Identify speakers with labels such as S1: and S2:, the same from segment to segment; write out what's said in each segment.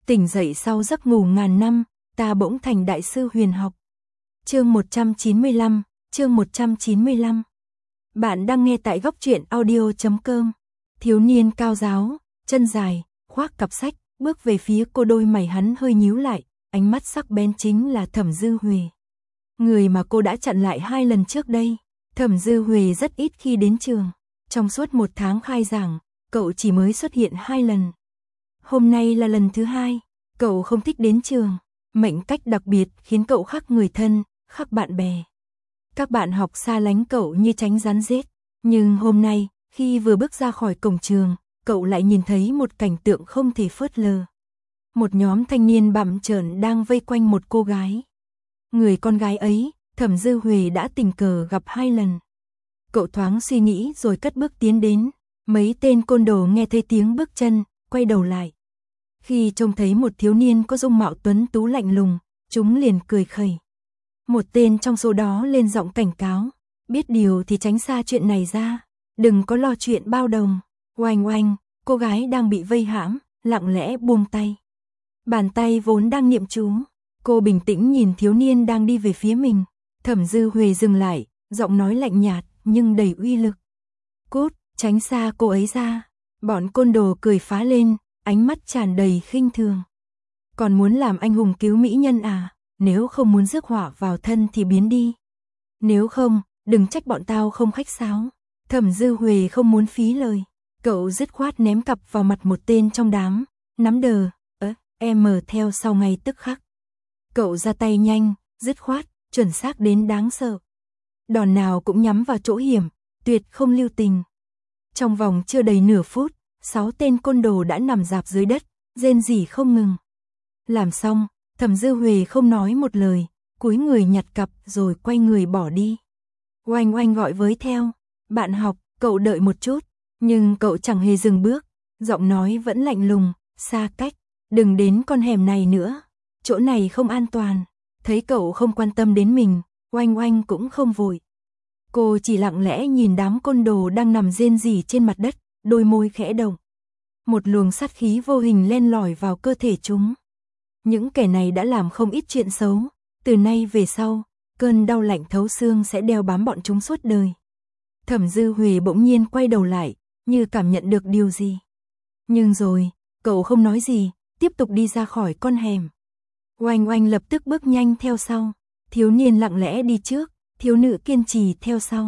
S1: Tỉnh dậy sau giấc ngủ ngàn năm, ta bỗng thành đại sư huyền học. Chương 195, chương 195. Bạn đang nghe tại góc truyện audio.com. Thiếu niên cao ráo, chân dài, khoác cặp sách, bước về phía cô, đôi mày hắn hơi nhíu lại, ánh mắt sắc bén chính là Thẩm Dư Huệ. Người mà cô đã chặn lại 2 lần trước đây. Thẩm Dư Huệ rất ít khi đến trường. Trong suốt 1 tháng khai giảng, cậu chỉ mới xuất hiện 2 lần. Hôm nay là lần thứ 2, cậu không thích đến trường. Mệnh cách đặc biệt khiến cậu khác người thân, khác bạn bè. Các bạn học xa lánh cậu như tránh rắn rết. Nhưng hôm nay, khi vừa bước ra khỏi cổng trường, cậu lại nhìn thấy một cảnh tượng không thể phớt lờ. Một nhóm thanh niên bặm trợn đang vây quanh một cô gái. Người con gái ấy, Thẩm Dư Huệ đã tình cờ gặp 2 lần. Cậu thoáng suy nghĩ rồi cất bước tiến đến. Mấy tên côn đồ nghe thấy tiếng bước chân, quay đầu lại. Khi trông thấy một thiếu niên có dung mạo tuấn tú lạnh lùng, chúng liền cười khẩy. Một tên trong số đó lên giọng cảnh cáo, biết điều thì tránh xa chuyện này ra, đừng có lo chuyện bao đồng. Oanh oanh, cô gái đang bị vây hãm, lặng lẽ buông tay. Bàn tay vốn đang niệm chú, cô bình tĩnh nhìn thiếu niên đang đi về phía mình. Thẩm Dư Huệ dừng lại, giọng nói lạnh nhạt nhưng đầy uy lực. Cút, tránh xa cô ấy ra. Bọn côn đồ cười phá lên, ánh mắt tràn đầy khinh thường. Còn muốn làm anh hùng cứu mỹ nhân à? Nếu không muốn rước họa vào thân thì biến đi. Nếu không, đừng trách bọn tao không khách sáo. Thẩm Dư Huệ không muốn phí lời. Cậu dứt khoát ném cặp vào mặt một tên trong đám. Nắm đờ, em theo sau ngay tức khắc. Cậu ra tay nhanh, dứt khoát, chuẩn xác đến đáng sợ. Đòn nào cũng nhắm vào chỗ hiểm, tuyệt không lưu tình. Trong vòng chưa đầy nửa phút, 6 tên côn đồ đã nằm rạp dưới đất, rên rỉ không ngừng. Làm xong, Thẩm Dư Huệ không nói một lời, cúi người nhặt cặp rồi quay người bỏ đi. Oanh oanh gọi với theo, bạn học, cậu đợi một chút, nhưng cậu chẳng hề dừng bước, giọng nói vẫn lạnh lùng, xa cách, đừng đến con hẻm này nữa, chỗ này không an toàn. Thấy cậu không quan tâm đến mình, oanh oanh cũng không vội. Cô chỉ lặng lẽ nhìn đám côn đồ đang nằm rên rỉ trên mặt đất, đôi môi khẽ động. Một luồng sát khí vô hình len lỏi vào cơ thể chúng. Những kẻ này đã làm không ít chuyện xấu, từ nay về sau, cơn đau lạnh thấu xương sẽ đeo bám bọn chúng suốt đời. Thẩm Dư Huệ bỗng nhiên quay đầu lại, như cảm nhận được điều gì. Nhưng rồi, cậu không nói gì, tiếp tục đi ra khỏi con hẻm. Oanh oanh lập tức bước nhanh theo sau, thiếu niên lặng lẽ đi trước, thiếu nữ kiên trì theo sau.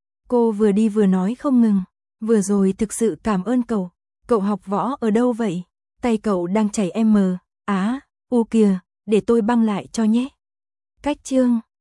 S1: Cô vừa đi vừa nói không ngừng, vừa rồi thực sự cảm ơn cậu học võ ở đâu vậy? Tay cậu đang chảy u kìa, để tôi băng lại cho nhé. Cách chương